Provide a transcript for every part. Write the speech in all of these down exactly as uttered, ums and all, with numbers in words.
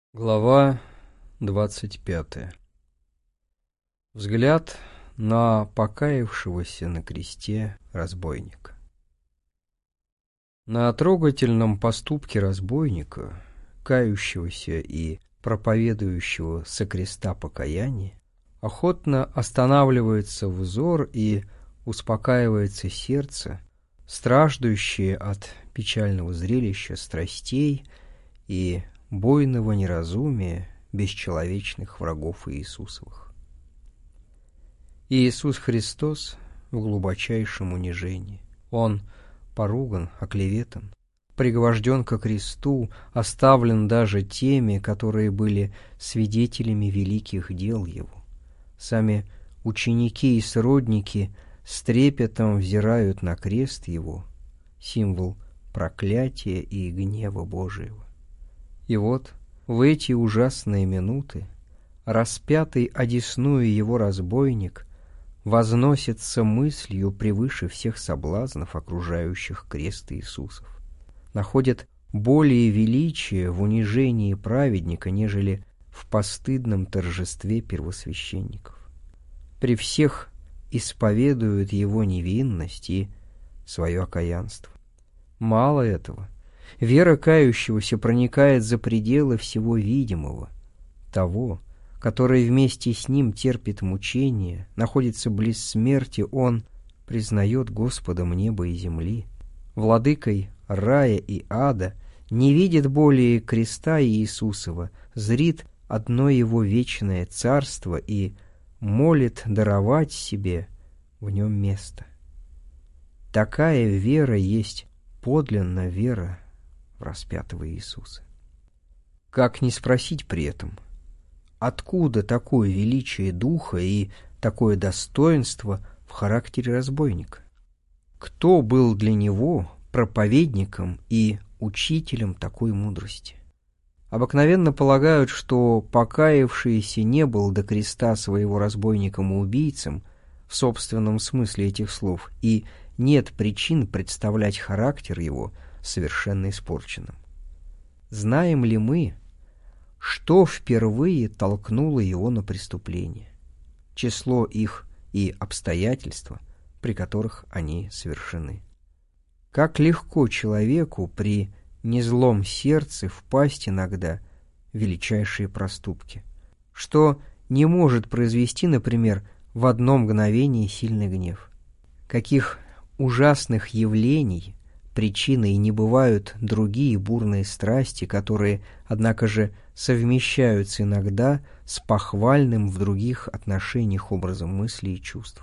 Глава двадцать пятая. Взгляд на покаявшегося на кресте разбойника. На трогательном поступке разбойника, кающегося и проповедующего со креста покаяние, охотно останавливается взор и успокаивается сердце, страждущее от печального зрелища страстей и буйного неразумия бесчеловечных врагов Иисусовых. Иисус Христос в глубочайшем унижении. Он поруган, оклеветан, пригвожден ко кресту, оставлен даже теми, которые были свидетелями великих дел Его. Сами ученики и сродники с трепетом взирают на крест Его, символ проклятия и гнева Божьего. И вот в эти ужасные минуты распятый одесную его разбойник возносится мыслью превыше всех соблазнов, окружающих крест Иисусов, находит более величие в унижении праведника, нежели в постыдном торжестве первосвященников. При всех исповедуют его невинность и свое окаянство. Мало этого. Вера кающегося проникает за пределы всего видимого, того, который вместе с ним терпит мучения, находится близ смерти, он признает Господом неба и земли, владыкой рая и ада, не видит более креста Иисусова, зрит одно его вечное царство и молит даровать себе в нем место. Такая вера есть подлинная вера в распятого Иисуса. Как не спросить при этом, откуда такое величие духа и такое достоинство в характере разбойника? Кто был для него проповедником и учителем такой мудрости? Обыкновенно полагают, что покаявшийся не был до креста своего разбойником и убийцем в собственном смысле этих слов, и нет причин представлять характер его совершенно испорченным. Знаем ли мы, что впервые толкнуло его на преступление, число их и обстоятельства, при которых они совершены? Как легко человеку при незлом сердце впасть иногда в величайшие проступки, что не может произвести, например, в одно мгновение сильный гнев. Каких ужасных явлений причиной не бывают другие бурные страсти, которые, однако же, совмещаются иногда с похвальным в других отношениях образом мыслей и чувств.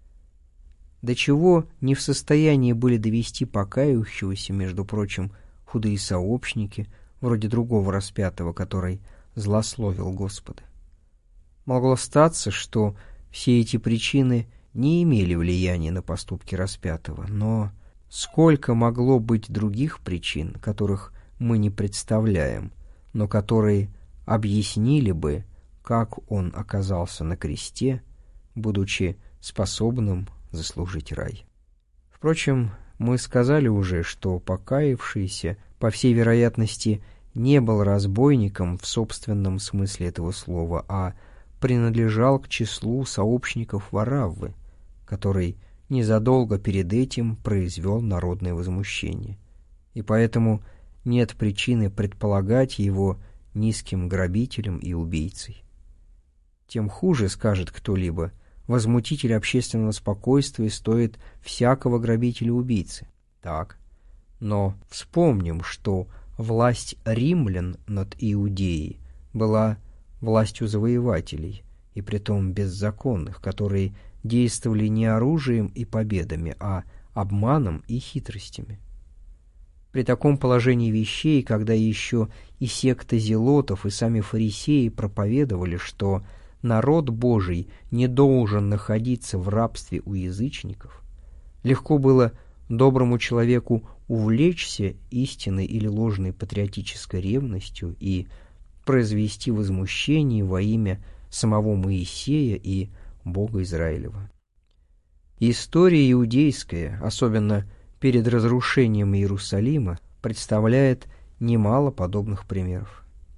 До чего не в состоянии были довести покаявшегося, между прочим, худые сообщники, вроде другого распятого, который злословил Господа. Могло статься, что все эти причины не имели влияния на поступки распятого, но сколько могло быть других причин, которых мы не представляем, но которые объяснили бы, как он оказался на кресте, будучи способным заслужить рай. Впрочем, мы сказали уже, что покаявшийся, по всей вероятности, не был разбойником в собственном смысле этого слова, а принадлежал к числу сообщников Вараввы, который незадолго перед этим произвел народное возмущение, и поэтому нет причины предполагать его низким грабителем и убийцей. Тем хуже, скажет кто-либо, возмутитель общественного спокойствия стоит всякого грабителя-убийцы. Так, но вспомним, что власть римлян над Иудеей была властью завоевателей, и притом беззаконных, которые действовали не оружием и победами, а обманом и хитростями. При таком положении вещей, когда еще и секта зелотов, и сами фарисеи проповедовали, что народ Божий не должен находиться в рабстве у язычников, легко было доброму человеку увлечься истинной или ложной патриотической ревностью и произвести возмущение во имя самого Моисея и Бога Израилева. История иудейская, особенно перед разрушением Иерусалима, представляет немало подобных примеров.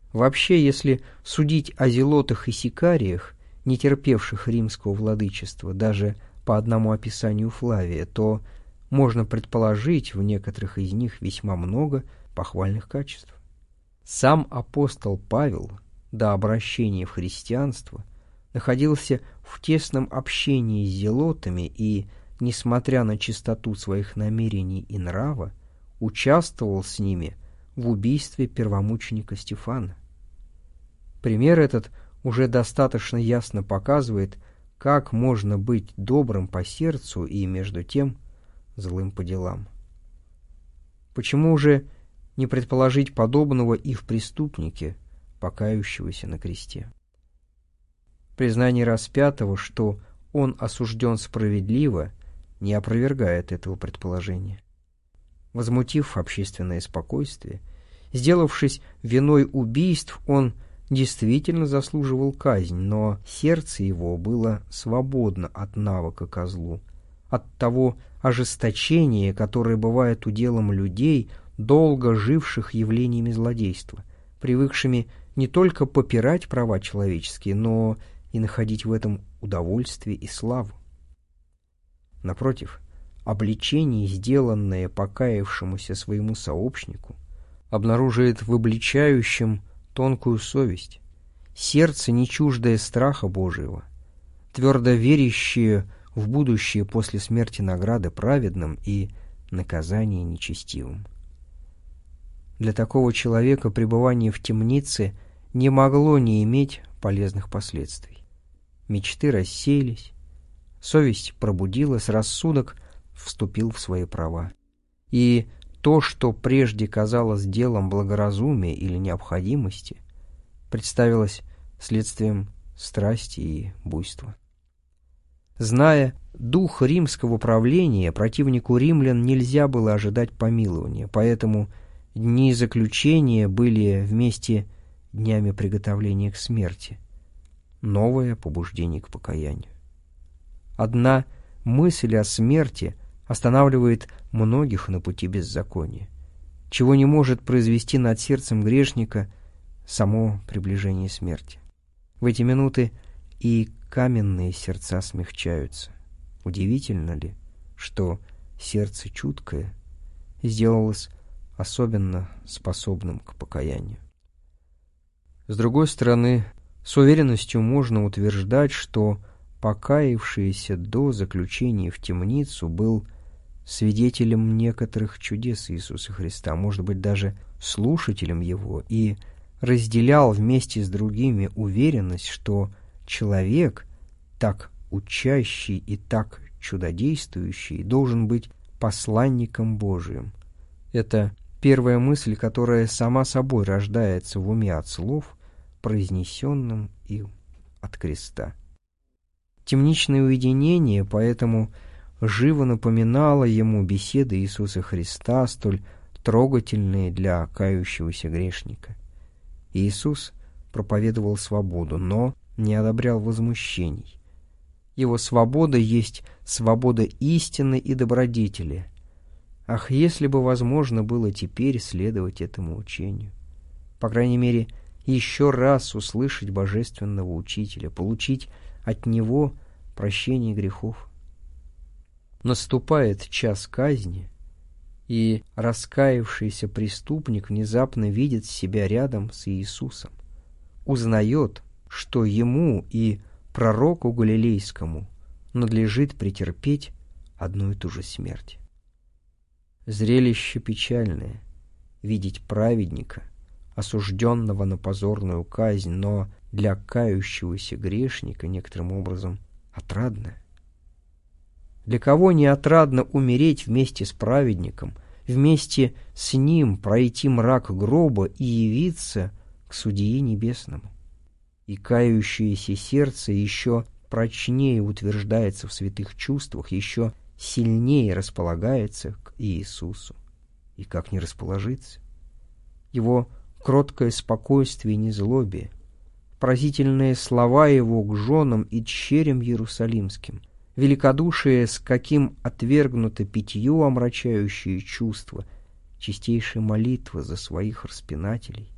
Вообще, если судить о зелотах и сикариях, не терпевших римского владычества, даже по одному описанию Флавия, то можно предположить в некоторых из них весьма много похвальных качеств. Сам апостол Павел до обращения в христианство находился в тесном общении с зелотами и, несмотря на чистоту своих намерений и нрава, участвовал с ними в убийстве первомученика Стефана. Пример этот уже достаточно ясно показывает, как можно быть добрым по сердцу и, между тем, злым по делам. Почему же не предположить подобного и в преступнике, покаявшегося на кресте? Признание распятого, что он осужден справедливо, не опровергает этого предположения. Возмутив общественное спокойствие, сделавшись виной убийств, он действительно заслуживал казнь, но сердце его было свободно от навыка ко злу, от того ожесточения, которое бывает уделом людей, долго живших явлениями злодейства, привыкшими не только попирать права человеческие, но и находить в этом удовольствие и славу. Напротив, обличение, сделанное покаявшемуся своему сообщнику, обнаруживает в обличающем тонкую совесть, сердце, не чуждое страха Божьего, твердо верящее в будущее после смерти награды праведным и наказание нечестивым. Для такого человека пребывание в темнице не могло не иметь полезных последствий. Мечты рассеялись, совесть пробудилась, рассудок вступил в свои права. И то, что прежде казалось делом благоразумия или необходимости, представилось следствием страсти и буйства. Зная дух римского правления, противнику римлян нельзя было ожидать помилования, поэтому дни заключения были вместе днями приготовления к смерти, новое побуждение к покаянию. Одна мысль о смерти останавливает многих на пути беззакония, чего не может произвести над сердцем грешника само приближение смерти. В эти минуты и каменные сердца смягчаются. Удивительно ли, что сердце чуткое сделалось особенно способным к покаянию? С другой стороны, с уверенностью можно утверждать, что покаявшийся до заключения в темницу был свидетелем некоторых чудес Иисуса Христа, может быть, даже слушателем Его, и разделял вместе с другими уверенность, что человек, так учащий и так чудодействующий, должен быть посланником Божиим. Это первая мысль, которая сама собой рождается в уме от слов, произнесенным им от креста. Темничное уединение поэтому живо напоминало ему беседы Иисуса Христа, столь трогательные для кающегося грешника. Иисус проповедовал свободу, но не одобрял возмущений. Его свобода есть свобода истины и добродетели. Ах, если бы возможно было теперь следовать этому учению! По крайней мере, еще раз услышать божественного учителя, получить от него прощение грехов. Наступает час казни, и раскаявшийся преступник внезапно видит себя рядом с Иисусом, узнает, что ему и пророку Галилейскому надлежит претерпеть одну и ту же смерть. Зрелище печальное — видеть праведника, осужденного на позорную казнь, но для кающегося грешника некоторым образом отрадное. Для кого не отрадно умереть вместе с праведником, вместе с ним пройти мрак гроба и явиться к Судье Небесному? И кающееся сердце еще прочнее утверждается в святых чувствах, еще сильнее располагается к Иисусу. И как не расположиться? Его кроткое спокойствие и незлобие, поразительные слова его к женам и дщерям иерусалимским, великодушие, с каким отвергнуто питье, омрачающее чувства, чистейшая молитва за своих распинателей,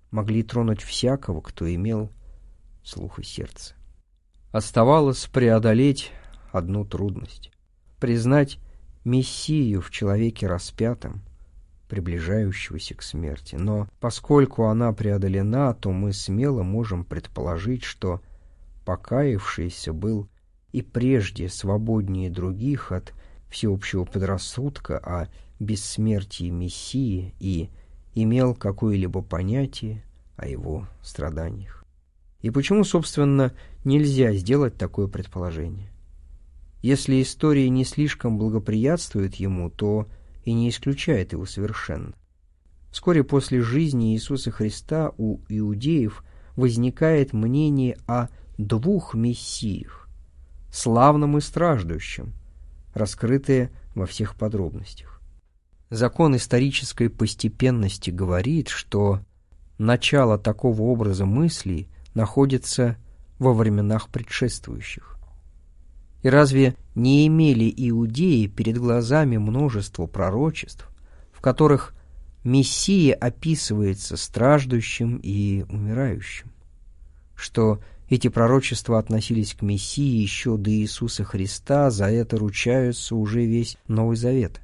могли тронуть всякого, кто имел слух и сердце. Оставалось преодолеть одну трудность — признать Мессию в человеке распятом, приближающегося к смерти. Но поскольку она преодолена, то мы смело можем предположить, что покаявшийся был и прежде свободнее других от всеобщего предрассудка о бессмертии Мессии и имел какое-либо понятие о его страданиях. И почему, собственно, нельзя сделать такое предположение? Если история не слишком благоприятствует ему, то и не исключает его совершенно. Вскоре после жизни Иисуса Христа у иудеев возникает мнение о двух мессиях, славном и страждущем, раскрытое во всех подробностях. Закон исторической постепенности говорит, что начало такого образа мыслей находится во временах предшествующих. И разве не имели иудеи перед глазами множество пророчеств, в которых Мессия описывается страждущим и умирающим? Что эти пророчества относились к Мессии еще до Иисуса Христа, за это ручаются уже весь Новый Завет.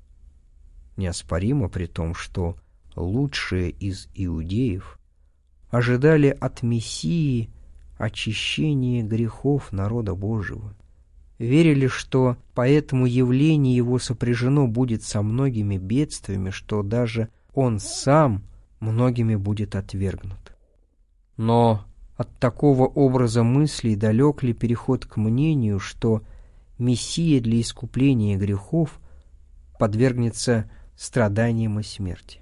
Неоспоримо при том, что лучшие из иудеев ожидали от Мессии очищения грехов народа Божьего, верили, что поэтому явление его сопряжено будет со многими бедствиями, что даже он сам многими будет отвергнут. Но от такого образа мыслей далек ли переход к мнению, что Мессия для искупления грехов подвергнется страданиям и смерти?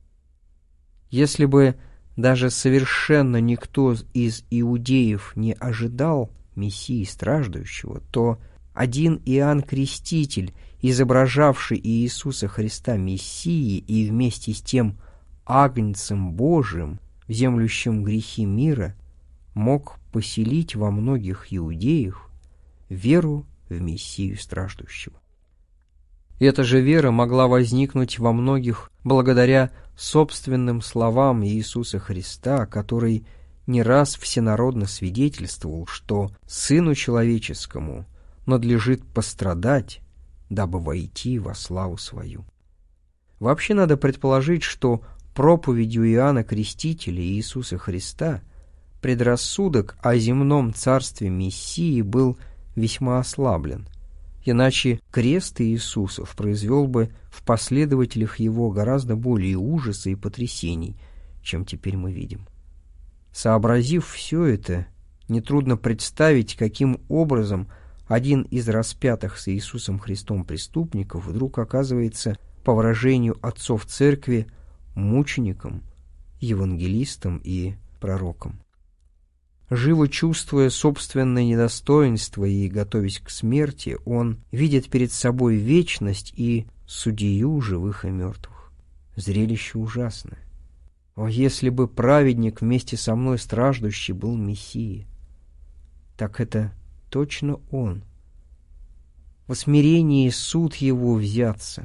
Если бы даже совершенно никто из иудеев не ожидал Мессии страждущего, то один Иоанн Креститель, изображавший Иисуса Христа Мессией и вместе с тем Агнцем Божиим, вземлющим грехи мира, мог поселить во многих иудеях веру в Мессию страждущего. Эта же вера могла возникнуть во многих благодаря собственным словам Иисуса Христа, который не раз всенародно свидетельствовал, что Сыну Человеческому надлежит пострадать, дабы войти во славу свою. Вообще надо предположить, что проповедью Иоанна Крестителя и Иисуса Христа предрассудок о земном царстве Мессии был весьма ослаблен, иначе крест Иисусов произвел бы в последователях его гораздо более ужаса и потрясений, чем теперь мы видим. Сообразив все это, нетрудно представить, каким образом один из распятых с Иисусом Христом преступников вдруг оказывается, по выражению отцов церкви, мучеником, евангелистом и пророком. Живо чувствуя собственное недостоинство и готовясь к смерти, он видит перед собой вечность и судью живых и мертвых. Зрелище ужасное. О, если бы праведник вместе со мной страждущий был Мессией! Так это точно он. Во смирении суд его взяться.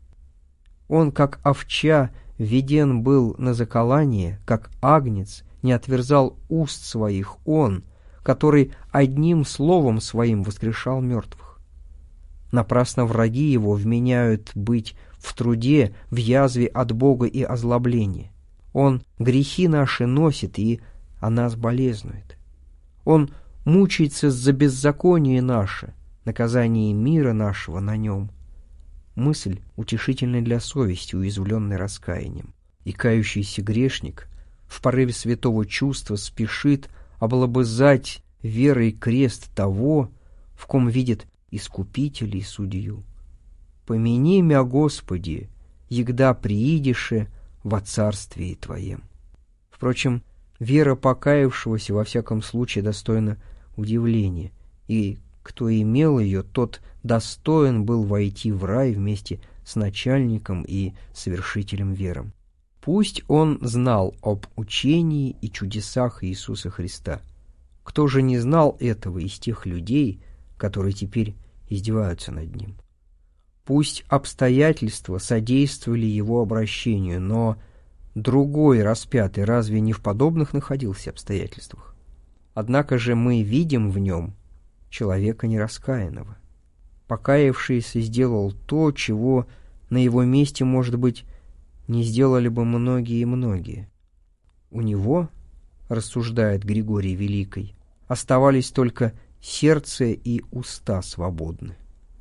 Он, как овча, введен был на заколание, как агнец, не отверзал уст своих он, который одним словом своим воскрешал мертвых. Напрасно враги его вменяют быть в труде, в язве от Бога и озлоблении. Он грехи наши носит и о нас болезнует. Он мучается за беззаконие наше, наказание мира нашего на нем. Мысль утешительная для совести, уязвленной раскаянием. И кающийся грешник в порыве святого чувства спешит облобызать верой крест того, в ком видит Искупителя и Судью. «Помяни мя, Господи, егда приидеше во царствии Твоем». Впрочем, вера покаявшегося во всяком случае достойна удивления, и кто имел ее, тот достоин был войти в рай вместе с начальником и совершителем веры. Пусть он знал об учении и чудесах Иисуса Христа. Кто же не знал этого из тех людей, которые теперь издеваются над ним? Пусть обстоятельства содействовали его обращению, но другой распятый разве не в подобных находился обстоятельствах? Однако же мы видим в нем человека нераскаянного. Покаявшийся сделал то, чего на его месте, может быть, не сделали бы многие и многие. У него, рассуждает Григорий Великий, оставались только сердце и уста свободны.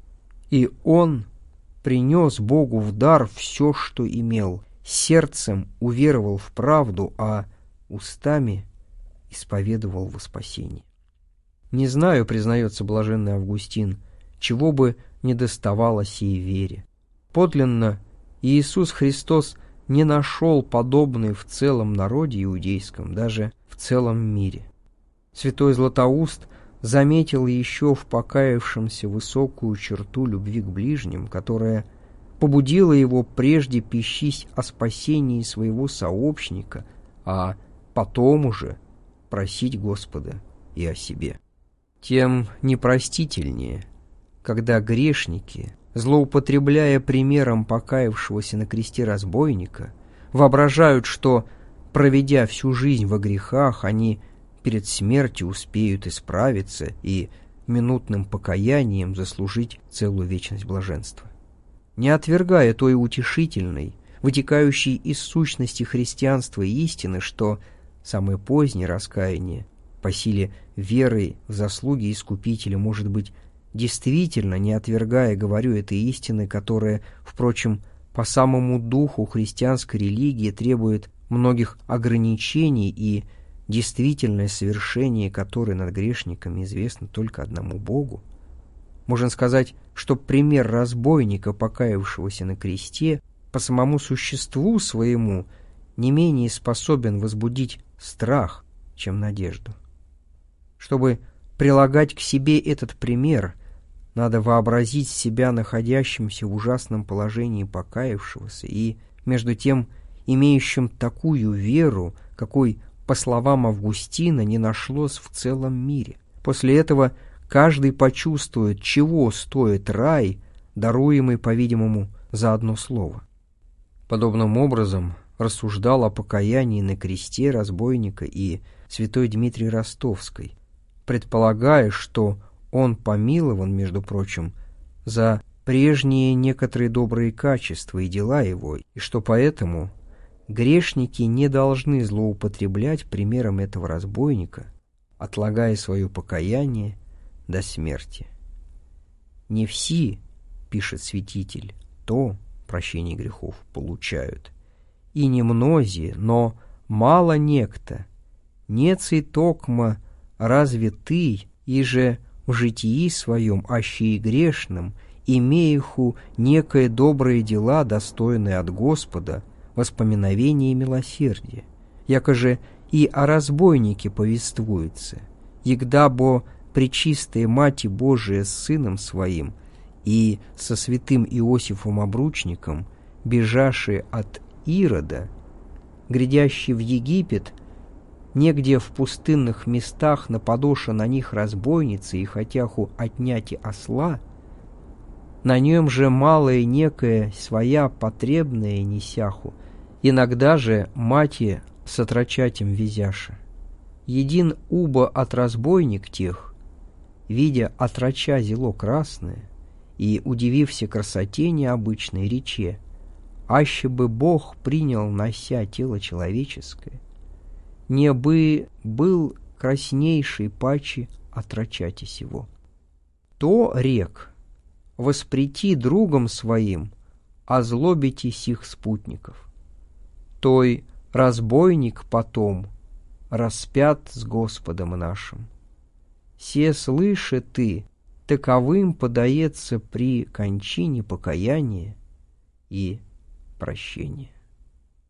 И он принес Богу в дар все, что имел, сердцем уверовал в правду, а устами исповедовал во спасении. Не знаю, признается блаженный Августин, чего бы не доставало сей вере. Подлинно Иисус Христос не нашел подобной в целом народе иудейском, даже в целом мире. Святой Златоуст заметил еще в покаявшемся высокую черту любви к ближним, которая побудила его прежде пещись о спасении своего сообщника, а потом уже просить Господа и о себе. Тем непростительнее, когда грешники, злоупотребляя примером покаявшегося на кресте разбойника, воображают, что, проведя всю жизнь во грехах, они перед смертью успеют исправиться и минутным покаянием заслужить целую вечность блаженства. Не отвергая той утешительной, вытекающей из сущности христианства истины, что самое позднее раскаяние по силе веры в заслуги Искупителя может быть действительно, не отвергая, говорю, этой истины, которая, впрочем, по самому духу христианской религии требует многих ограничений и действительное совершение которой над грешниками известно только одному Богу, можно сказать, что пример разбойника, покаявшегося на кресте, по самому существу своему не менее способен возбудить страх, чем надежду. Чтобы прилагать к себе этот пример, надо вообразить себя находящимся в ужасном положении покаявшегося и, между тем, имеющим такую веру, какой, по словам Августина, не нашлось в целом мире. После этого каждый почувствует, чего стоит рай, даруемый, по-видимому, за одно слово. Подобным образом рассуждал о покаянии на кресте разбойника и святой Дмитрий Ростовский, предполагая, что он помилован, между прочим, за прежние некоторые добрые качества и дела его, и что поэтому грешники не должны злоупотреблять примером этого разбойника, отлагая свое покаяние до смерти. «Не все, — пишет святитель, — то прощение грехов получают, и не многие, но мало некто, не цитокма разве ты, и же в житии своем, аще и грешном, имееху некое добрые дела, достойные от Господа, воспоминовение и милосердие, якоже и о разбойнике повествуется, егда бо пречистая Мати Божия с Сыном Своим и со святым Иосифом Обручником, бежавшие от Ирода, грядящий в Египет, негде в пустынных местах нападоша на них разбойницы и хотяху отняти осла, на нем же малое некое своя потребное несяху, иногда же мати с отрочатем везяша. Един уба от разбойник тех, видя отроча зело красное, и, удивився красоте необычной, рече, аще бы Бог принял нося тело человеческое, не бы был краснейший паче отрочати сего. То рек, воспрети другом своим, озлобите сих спутников. Той разбойник потом распят с Господом нашим. Се слыша ты, таковым подается при кончине покаяния и прощения.